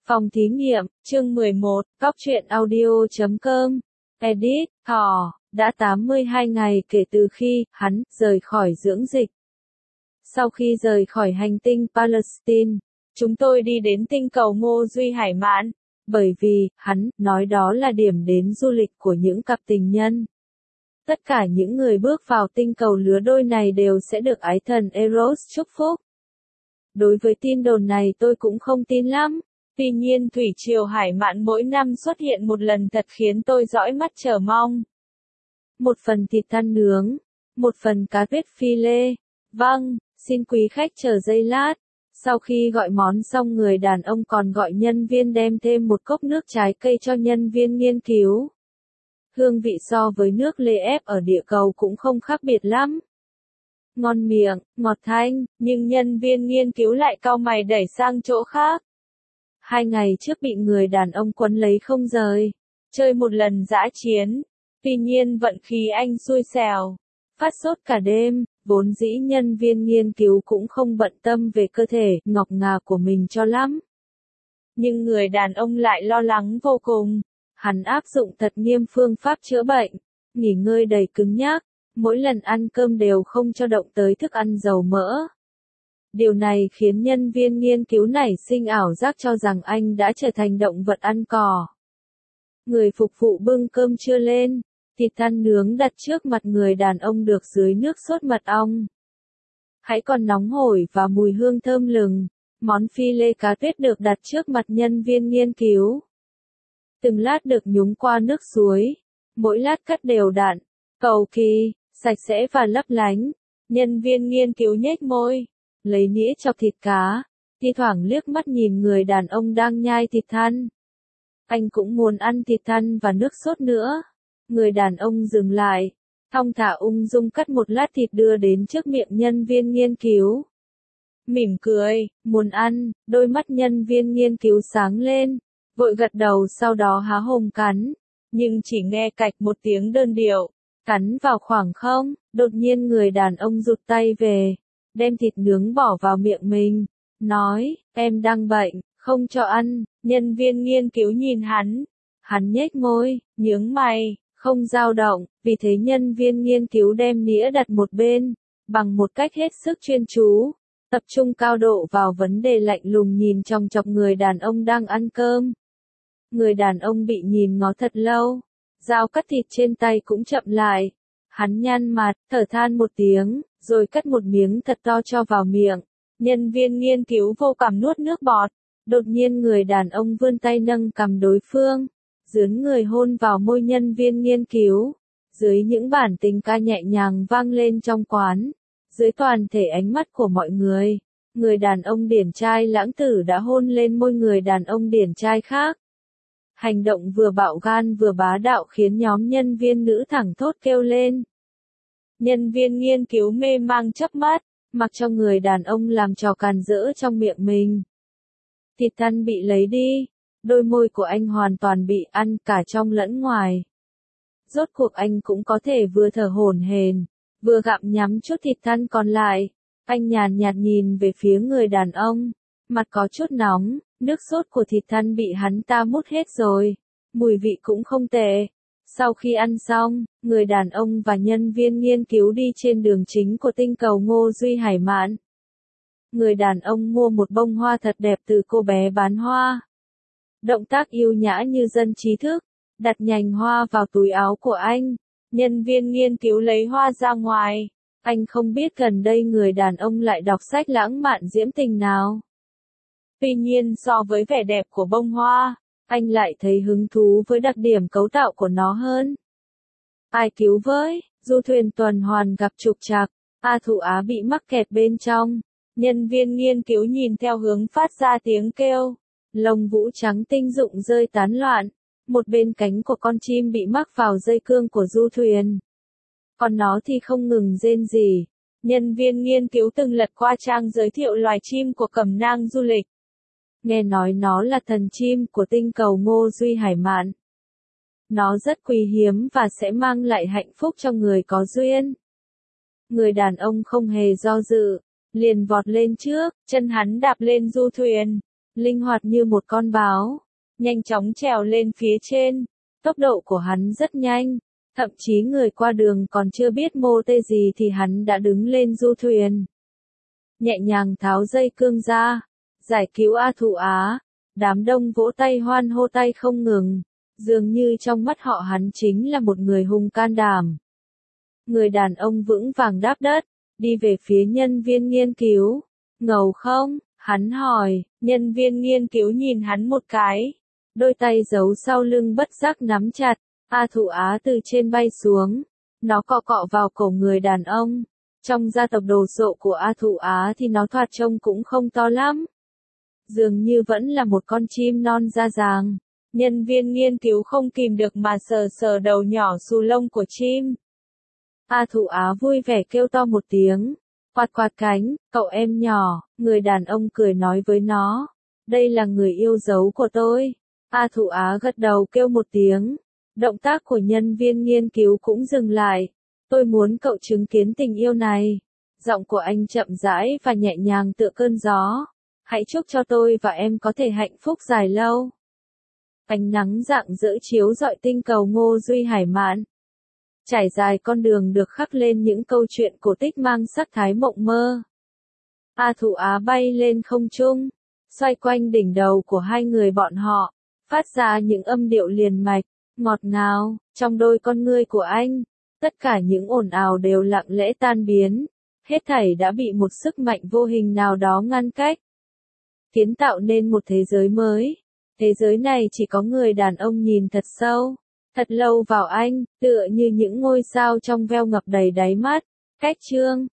Phòng thí nghiệm, chương 11, Góc truyện audio.com, edit, thỏ, đã 82 ngày kể từ khi hắn rời khỏi dưỡng dịch. Sau khi rời khỏi hành tinh Palestine, chúng tôi đi đến tinh cầu Ngô Duy Hải Mạn, bởi vì hắn nói đó là điểm đến du lịch của những cặp tình nhân. Tất cả những người bước vào tinh cầu lứa đôi này đều sẽ được ái thần Eros chúc phúc. Đối với tin đồn này tôi cũng không tin lắm. Tuy nhiên thủy triều Hải Mạn mỗi năm xuất hiện một lần thật khiến tôi dõi mắt chờ mong. Một phần thịt than nướng, một phần cá tuyết phi lê. Vâng, xin quý khách chờ giây lát. Sau khi gọi món xong, người đàn ông còn gọi nhân viên đem thêm một cốc nước trái cây cho nhân viên nghiên cứu. Hương vị so với nước lê ép ở địa cầu cũng không khác biệt lắm. Ngon miệng, ngọt thanh, nhưng nhân viên nghiên cứu lại cau mày đẩy sang chỗ khác. 2 ngày trước bị người đàn ông quấn lấy không rời, chơi một lần dã chiến. Tuy nhiên vận khí anh xui xẻo, phát sốt cả đêm, vốn dĩ nhân viên nghiên cứu cũng không bận tâm về cơ thể ngọc ngà của mình cho lắm. Nhưng người đàn ông lại lo lắng vô cùng, hắn áp dụng thật nghiêm phương pháp chữa bệnh, nghỉ ngơi đầy cứng nhắc, mỗi lần ăn cơm đều không cho động tới thức ăn dầu mỡ. Điều này khiến nhân viên nghiên cứu nảy sinh ảo giác cho rằng anh đã trở thành động vật ăn cỏ. Người phục vụ bưng cơm trưa lên, thịt than nướng đặt trước mặt người đàn ông được dưới nước sốt mật ong. Hãy còn nóng hổi và mùi hương thơm lừng, món phi lê cá tuyết được đặt trước mặt nhân viên nghiên cứu. Từng lát được nhúng qua nước suối, mỗi lát cắt đều đặn, cầu kỳ, sạch sẽ và lấp lánh. Nhân viên nghiên cứu nhếch môi, lấy nĩa chọc thịt cá, thi thoảng liếc mắt nhìn người đàn ông đang nhai thịt than. Anh cũng muốn ăn thịt than và nước sốt nữa. Người đàn ông dừng lại, thong thả ung dung cắt một lát thịt đưa đến trước miệng nhân viên nghiên cứu. Mỉm cười, muốn ăn, đôi mắt nhân viên nghiên cứu sáng lên, vội gật đầu sau đó há hồng cắn, nhưng chỉ nghe cạch một tiếng đơn điệu, cắn vào khoảng không, đột nhiên người đàn ông rụt tay về, đem thịt nướng bỏ vào miệng mình, nói, em đang bệnh, không cho ăn. Nhân viên nghiên cứu nhìn hắn nhếch môi, nhướng mày, không dao động, vì thế nhân viên nghiên cứu đem nĩa đặt một bên, bằng một cách hết sức chuyên chú, tập trung cao độ vào vấn đề, lạnh lùng nhìn chòng chọc người đàn ông đang ăn cơm. Người đàn ông bị nhìn ngó thật lâu, dao cắt thịt trên tay cũng chậm lại, hắn nhăn mặt, thở than một tiếng, rồi cắt một miếng thật to cho vào miệng. Nhân viên nghiên cứu vô cảm nuốt nước bọt, đột nhiên người đàn ông vươn tay nâng cằm đối phương, dướn người hôn vào môi nhân viên nghiên cứu. Dưới những bản tình ca nhẹ nhàng vang lên trong quán, dưới toàn thể ánh mắt của mọi người đàn ông điển trai lãng tử đã hôn lên môi người đàn ông điển trai khác. Hành động vừa bạo gan vừa bá đạo khiến nhóm nhân viên nữ thẳng thốt kêu lên. Nhân viên nghiên cứu mê mang chớp mắt, mặc cho người đàn ông làm trò càn rỡ trong miệng mình. Thịt than bị lấy đi, đôi môi của anh hoàn toàn bị ăn cả trong lẫn ngoài. Rốt cuộc anh cũng có thể vừa thở hổn hển, vừa gặm nhắm chút thịt than còn lại. Anh nhàn nhạt nhìn về phía người đàn ông, mặt có chút nóng, nước sốt của thịt than bị hắn ta mút hết rồi, mùi vị cũng không tệ. Sau khi ăn xong, người đàn ông và nhân viên nghiên cứu đi trên đường chính của tinh cầu Ngô Duy Hải Mạn. Người đàn ông mua một bông hoa thật đẹp từ cô bé bán hoa. Động tác yêu nhã như dân trí thức, đặt nhành hoa vào túi áo của anh. Nhân viên nghiên cứu lấy hoa ra ngoài. Anh không biết gần đây người đàn ông lại đọc sách lãng mạn diễm tình nào. Tuy nhiên so với vẻ đẹp của bông hoa, anh lại thấy hứng thú với đặc điểm cấu tạo của nó hơn. Ai cứu với, du thuyền tuần hoàn gặp trục trặc, A Thụ Á bị mắc kẹt bên trong. Nhân viên nghiên cứu nhìn theo hướng phát ra tiếng kêu, lông vũ trắng tinh rụng rơi tán loạn, một bên cánh của con chim bị mắc vào dây cương của du thuyền. Còn nó thì không ngừng rên rỉ. Nhân viên nghiên cứu từng lật qua trang giới thiệu loài chim của Cẩm nang du lịch. Nghe nói nó là thần chim của tinh cầu Ngô Duy Hải Mạn. Nó rất quý hiếm và sẽ mang lại hạnh phúc cho người có duyên. Người đàn ông không hề do dự, liền vọt lên trước, chân hắn đạp lên du thuyền, linh hoạt như một con báo, nhanh chóng trèo lên phía trên. Tốc độ của hắn rất nhanh, thậm chí người qua đường còn chưa biết mô tê gì thì hắn đã đứng lên du thuyền. Nhẹ nhàng tháo dây cương ra, giải cứu A Thụ Á, đám đông vỗ tay hoan hô tay không ngừng, dường như trong mắt họ hắn chính là một người hùng can đảm. Người đàn ông vững vàng đáp đất, đi về phía nhân viên nghiên cứu. Ngầu không? Hắn hỏi, nhân viên nghiên cứu nhìn hắn một cái. Đôi tay giấu sau lưng bất giác nắm chặt, A Thụ Á từ trên bay xuống. Nó cọ cọ vào cổ người đàn ông. Trong gia tộc đồ sộ của A Thụ Á thì nó thoạt trông cũng không to lắm. Dường như vẫn là một con chim non da ràng. Nhân viên nghiên cứu không kìm được mà sờ sờ đầu nhỏ xù lông của chim. A Thụ Á vui vẻ kêu to một tiếng. Quạt quạt cánh, cậu em nhỏ, người đàn ông cười nói với nó. Đây là người yêu dấu của tôi. A Thụ Á gật đầu kêu một tiếng. Động tác của nhân viên nghiên cứu cũng dừng lại. Tôi muốn cậu chứng kiến tình yêu này. Giọng của anh chậm rãi và nhẹ nhàng tựa cơn gió. Hãy chúc cho tôi và em có thể hạnh phúc dài lâu. Ánh nắng rạng rỡ chiếu rọi tinh cầu Ngô Duy Hải Mạn. Trải dài con đường được khắc lên những câu chuyện cổ tích mang sắc thái mộng mơ. A Thụ Á bay lên không trung, xoay quanh đỉnh đầu của hai người bọn họ, phát ra những âm điệu liền mạch, ngọt ngào, trong đôi con ngươi của anh. Tất cả những ồn ào đều lặng lẽ tan biến, hết thảy đã bị một sức mạnh vô hình nào đó ngăn cách. Kiến tạo nên một thế giới mới. Thế giới này chỉ có người đàn ông nhìn thật sâu, thật lâu vào anh, tựa như những ngôi sao trong veo ngập đầy đáy mắt. Cách chương